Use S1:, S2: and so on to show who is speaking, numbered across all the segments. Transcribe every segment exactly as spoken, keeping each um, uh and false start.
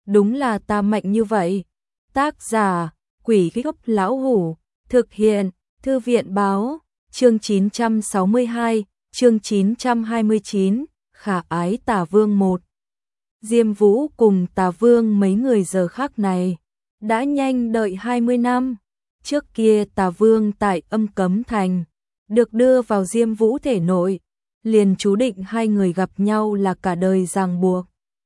S1: đúng là ta mạnh như vậy. Tác giả, Quỷ Gốc Lão Hủ, thực hiện, Thư viện báo, chương chín trăm sáu mươi hai, chương chín trăm hai mươi chín, khả ái Tả Vương một. Diêm Vũ cùng Tả Vương mấy người giờ khắc này, đã nhanh đợi hai mươi năm. Trước kia Tả Vương tại Âm Cấm Thành, được đưa vào Diêm Vũ thể nội, liền chú định hai người gặp nhau là cả đời ràng buộc.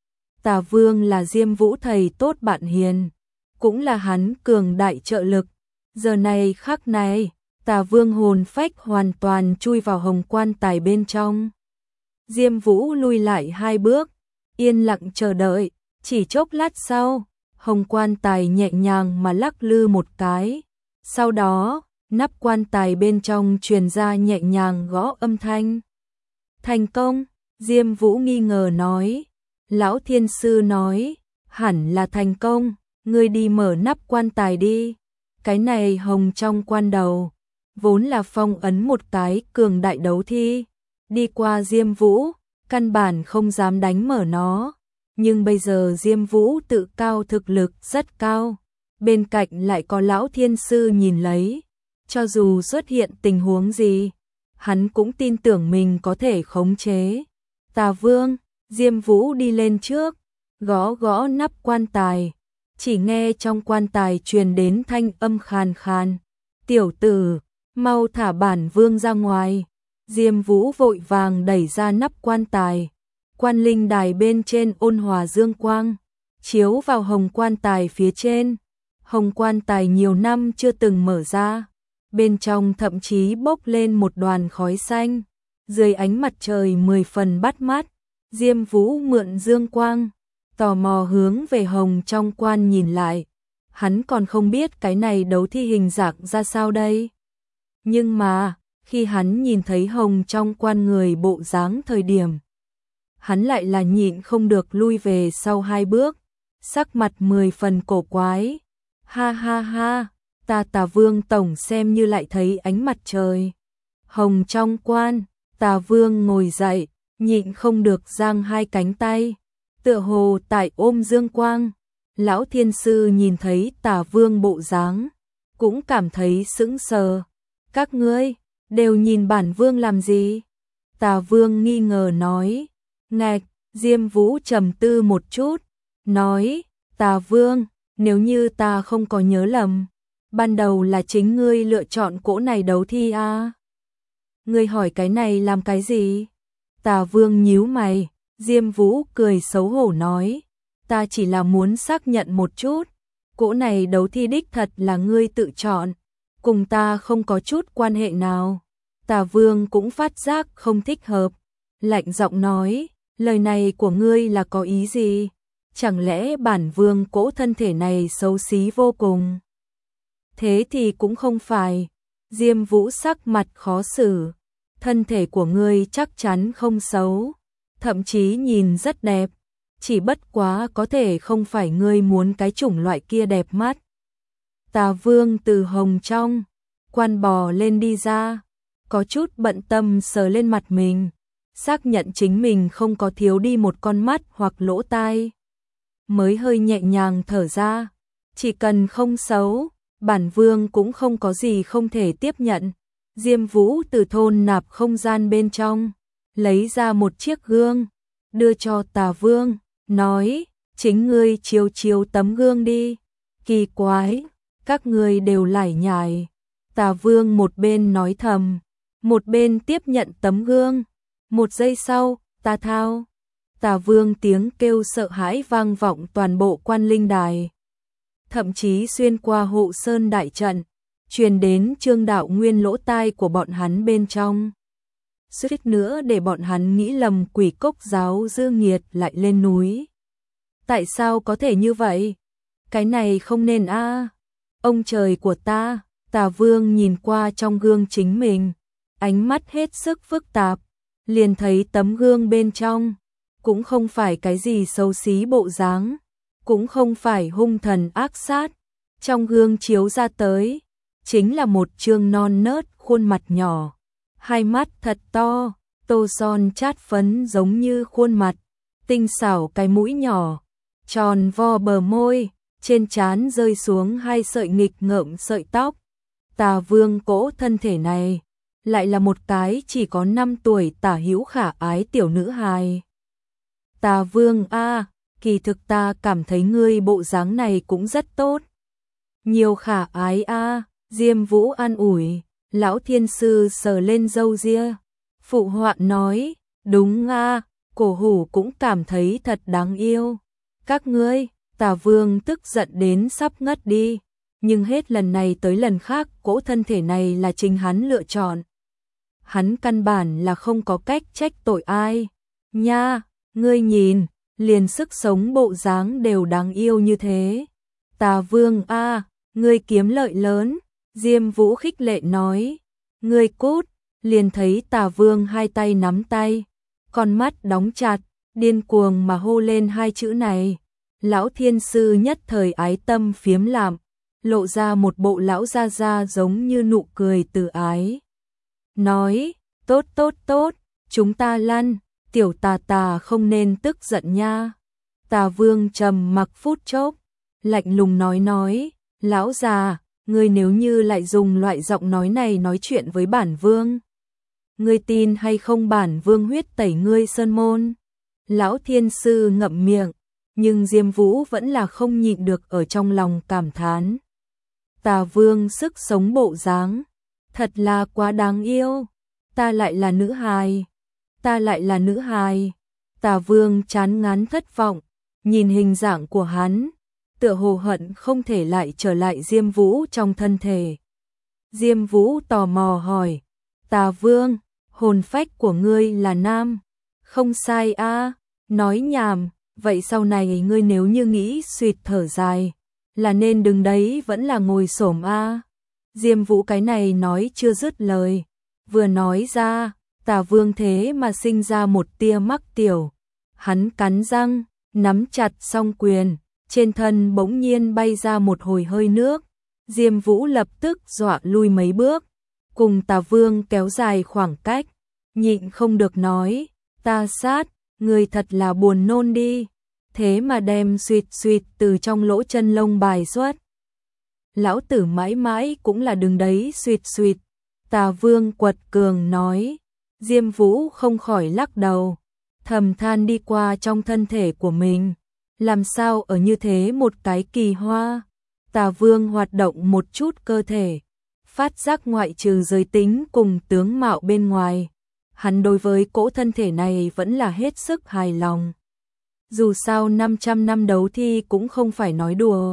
S1: Tả Vương là Diêm Vũ thầy tốt bạn hiền, cũng là hắn cường đại trợ lực. Giờ này khắc này, Tả Vương hồn phách hoàn toàn chui vào hồng quan tài bên trong. Diêm Vũ lui lại hai bước, yên lặng chờ đợi, chỉ chốc lát sau, hồng quan tài nhẹ nhàng mà lắc lư một cái. Sau đó, nắp quan tài bên trong truyền ra nhẹ nhàng gõ âm thanh. Thành công, Diêm Vũ nghi ngờ nói. Lão Thiên Sư nói, hẳn là thành công, ngươi đi mở nắp quan tài đi. Cái này hồng trong quan đầu, vốn là phong ấn một cái cường đại đấu thi. Đi qua Diêm Vũ, căn bản không dám đánh mở nó. Nhưng bây giờ Diêm Vũ tự cao thực lực rất cao. Bên cạnh lại có Lão Thiên Sư nhìn lấy. Cho dù xuất hiện tình huống gì, hắn cũng tin tưởng mình có thể khống chế. Tả Vương, Diêm Vũ đi lên trước, gõ gõ nắp quan tài. Chỉ nghe trong quan tài truyền đến thanh âm khàn khàn. Tiểu tử, mau thả bản vương ra ngoài. Diêm Vũ vội vàng đẩy ra nắp quan tài. Quan linh đài bên trên ôn hòa dương quang, chiếu vào hồng quan tài phía trên. Hồng quan tài nhiều năm chưa từng mở ra. Bên trong thậm chí bốc lên một đoàn khói xanh. Dưới ánh mặt trời mười phần bắt mắt, Diêm Vũ mượn dương quang, tò mò hướng về hồng trong quan nhìn lại. Hắn còn không biết cái này đấu thi hình dạng ra sao đây. Nhưng mà, khi hắn nhìn thấy hồng trong quan người bộ dáng thời điểm, hắn lại là nhịn không được lui về sau hai bước, sắc mặt mười phần cổ quái. Ha ha ha, ta Tả Vương tổng xem như lại thấy ánh mặt trời. Hồng trong quan, Tả Vương ngồi dậy, nhịn không được giang hai cánh tay, tựa hồ tại ôm dương quang. Lão Thiên Sư nhìn thấy Tả Vương bộ dáng, cũng cảm thấy sững sờ. Các ngươi đều nhìn bản vương làm gì? Tả Vương nghi ngờ nói. Ngạch, Diêm Vũ trầm tư một chút, nói, Tả Vương, nếu như ta không có nhớ lầm, ban đầu là chính ngươi lựa chọn cỗ này đấu thi à? Ngươi hỏi cái này làm cái gì? Tả Vương nhíu mày. Diêm Vũ cười xấu hổ nói, ta chỉ là muốn xác nhận một chút, cỗ này đấu thi đích thật là ngươi tự chọn, cùng ta không có chút quan hệ nào. Tả Vương cũng phát giác không thích hợp, lạnh giọng nói, lời này của ngươi là có ý gì? Chẳng lẽ bản vương cỗ thân thể này xấu xí vô cùng? Thế thì cũng không phải. Diêm Vũ sắc mặt khó xử, thân thể của ngươi chắc chắn không xấu, thậm chí nhìn rất đẹp, chỉ bất quá có thể không phải ngươi muốn cái chủng loại kia đẹp mắt. Tả Vương từ hồng trong quan bò lên đi ra, có chút bận tâm sờ lên mặt mình, xác nhận chính mình không có thiếu đi một con mắt hoặc lỗ tai, mới hơi nhẹ nhàng thở ra. Chỉ cần không xấu, bản vương cũng không có gì không thể tiếp nhận. Diêm Vũ từ thôn nạp không gian bên trong lấy ra một chiếc gương, đưa cho Tả Vương, nói, chính ngươi chiếu chiếu tấm gương đi. Kỳ quái, các ngươi đều lải nhải. Tả Vương một bên nói thầm, một bên tiếp nhận tấm gương. Một giây sau, ta thao. Tả Vương tiếng kêu sợ hãi vang vọng toàn bộ quan linh đài, thậm chí xuyên qua hộ sơn đại trận, truyền đến Trương Đạo Nguyên lỗ tai của bọn hắn bên trong. Suýt nữa để bọn hắn nghĩ lầm Quỷ Cốc giáo dư nghiệt lại lên núi. Tại sao có thể như vậy? Cái này không nên a. À. Ông trời của ta. Tả Vương nhìn qua trong gương chính mình, ánh mắt hết sức phức tạp, liền thấy tấm gương bên trong cũng không phải cái gì xấu xí bộ dáng, cũng không phải hung thần ác sát. Trong gương chiếu ra tới chính là một trương non nớt khuôn mặt nhỏ, hai mắt thật to, tô son chát phấn giống như khuôn mặt, tinh xảo cái mũi nhỏ, tròn vo bờ môi, trên trán rơi xuống hai sợi nghịch ngợm sợi tóc. Tà Vương cỗ thân thể này, lại là một cái chỉ có năm tuổi tả hữu khả ái tiểu nữ hài. Tà Vương a, kỳ thực ta cảm thấy ngươi bộ dáng này cũng rất tốt. Nhiều khả ái a, Diêm Vũ an ủi, lão thiên sư sờ lên râu ria, phụ họa nói, đúng a, cổ hủ cũng cảm thấy thật đáng yêu. Các ngươi, Tà Vương tức giận đến sắp ngất đi, nhưng hết lần này tới lần khác cỗ thân thể này là chính hắn lựa chọn. Hắn căn bản là không có cách trách tội ai. Nha, ngươi nhìn, liền sức sống bộ dáng đều đáng yêu như thế. Tà Vương a, ngươi kiếm lợi lớn, Diêm Vũ khích lệ nói. Ngươi cút, liền thấy Tà Vương hai tay nắm tay, con mắt đóng chặt, điên cuồng mà hô lên hai chữ này. Lão thiên sư nhất thời ái tâm phiếm lạm, lộ ra một bộ lão gia gia giống như nụ cười từ ái. Nói, tốt tốt tốt, chúng ta lăn, tiểu Tà Tà không nên tức giận nha. Tà Vương trầm mặc phút chốc, lạnh lùng nói nói, lão già, ngươi nếu như lại dùng loại giọng nói này nói chuyện với bản vương, ngươi tin hay không bản vương huyết tẩy ngươi sơn môn. Lão thiên sư ngậm miệng, nhưng Diêm Vũ vẫn là không nhịn được ở trong lòng cảm thán. Tà Vương sức sống bộ dáng, thật là quá đáng yêu. Ta lại là nữ hài, ta lại là nữ hài. Tà Vương chán ngán thất vọng, nhìn hình dạng của hắn, tựa hồ hận không thể lại trở lại Diêm Vũ trong thân thể. Diêm Vũ tò mò hỏi, Tà Vương, hồn phách của ngươi là nam? Không sai a, nói nhảm, vậy sau này ngươi nếu như nghĩ suýt thở dài, là nên đứng đấy vẫn là ngồi xổm a. Diêm Vũ cái này nói chưa dứt lời, vừa nói ra, Tà Vương thế mà sinh ra một tia mắc tiểu. Hắn cắn răng, nắm chặt song quyền, trên thân bỗng nhiên bay ra một hồi hơi nước. Diêm Vũ lập tức dọa lui mấy bước, cùng Tà Vương kéo dài khoảng cách, nhịn không được nói, ta sát, người thật là buồn nôn đi, thế mà đem suýt suýt từ trong lỗ chân lông bài xuất. Lão tử mãi mãi cũng là đứng đấy suýt suýt. Tà Vương quật cường nói. Diêm Vũ không khỏi lắc đầu, thầm than đi qua trong thân thể của mình, làm sao ở như thế một cái kỳ hoa. Tà Vương hoạt động một chút cơ thể, phát giác ngoại trừ giới tính cùng tướng mạo bên ngoài, hắn đối với cỗ thân thể này vẫn là hết sức hài lòng. Dù sao năm trăm năm đấu thi cũng không phải nói đùa.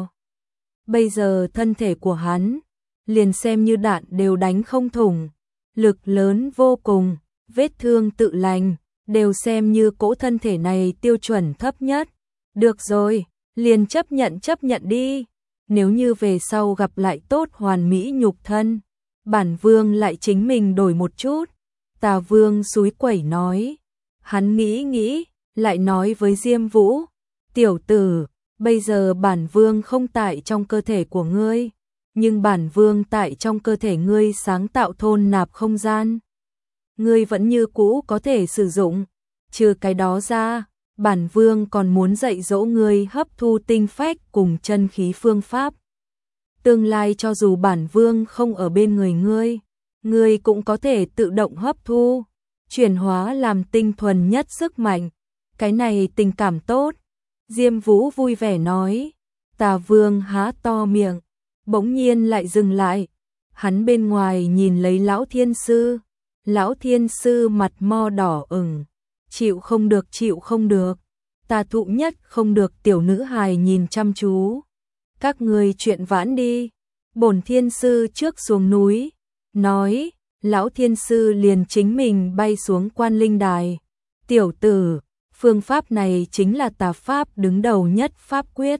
S1: Bây giờ thân thể của hắn, liền xem như đạn đều đánh không thủng, lực lớn vô cùng, vết thương tự lành, đều xem như cỗ thân thể này tiêu chuẩn thấp nhất. Được rồi, liền chấp nhận chấp nhận đi. Nếu như về sau gặp lại tốt hoàn mỹ nhục thân, bản vương lại chính mình đổi một chút. Tà Vương xúi quẩy nói. Hắn nghĩ nghĩ, lại nói với Diêm Vũ, tiểu tử, bây giờ bản vương không tại trong cơ thể của ngươi, nhưng bản vương tại trong cơ thể ngươi sáng tạo thôn nạp không gian. Ngươi vẫn như cũ có thể sử dụng, trừ cái đó ra, bản vương còn muốn dạy dỗ ngươi hấp thu tinh phách cùng chân khí phương pháp. Tương lai cho dù bản vương không ở bên người ngươi, ngươi cũng có thể tự động hấp thu, chuyển hóa làm tinh thuần nhất sức mạnh. Cái này tình cảm tốt. Diêm Vũ vui vẻ nói. Tà Vương há to miệng, bỗng nhiên lại dừng lại. Hắn bên ngoài nhìn lấy lão thiên sư. Lão thiên sư mặt mo đỏ ửng, chịu không được chịu không được. Tà thụ nhất không được tiểu nữ hài nhìn chăm chú. Các người chuyện vãn đi. Bổn thiên sư trước xuống núi, nói, lão thiên sư liền chính mình bay xuống Quan Linh Đài. Tiểu tử, phương pháp này chính là tà pháp đứng đầu nhất pháp quyết.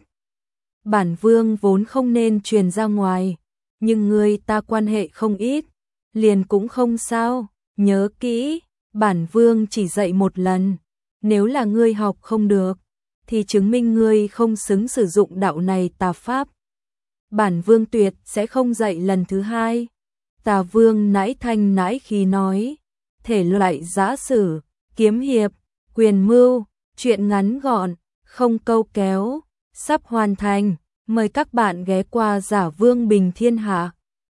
S1: Bản vương vốn không nên truyền ra ngoài, nhưng ngươi ta quan hệ không ít, liền cũng không sao, nhớ kỹ, bản vương chỉ dạy một lần, nếu là ngươi học không được, thì chứng minh ngươi không xứng sử dụng đạo này tà pháp. Bản vương tuyệt sẽ không dạy lần thứ hai. Tà Vương nãi thanh nãi khí nói, thể loại giã sử, kiếm hiệp, quyền mưu, chuyện ngắn gọn, không câu kéo, sắp hoàn thành. Mời các bạn ghé qua Giả Vương Bình Thiên Hạ.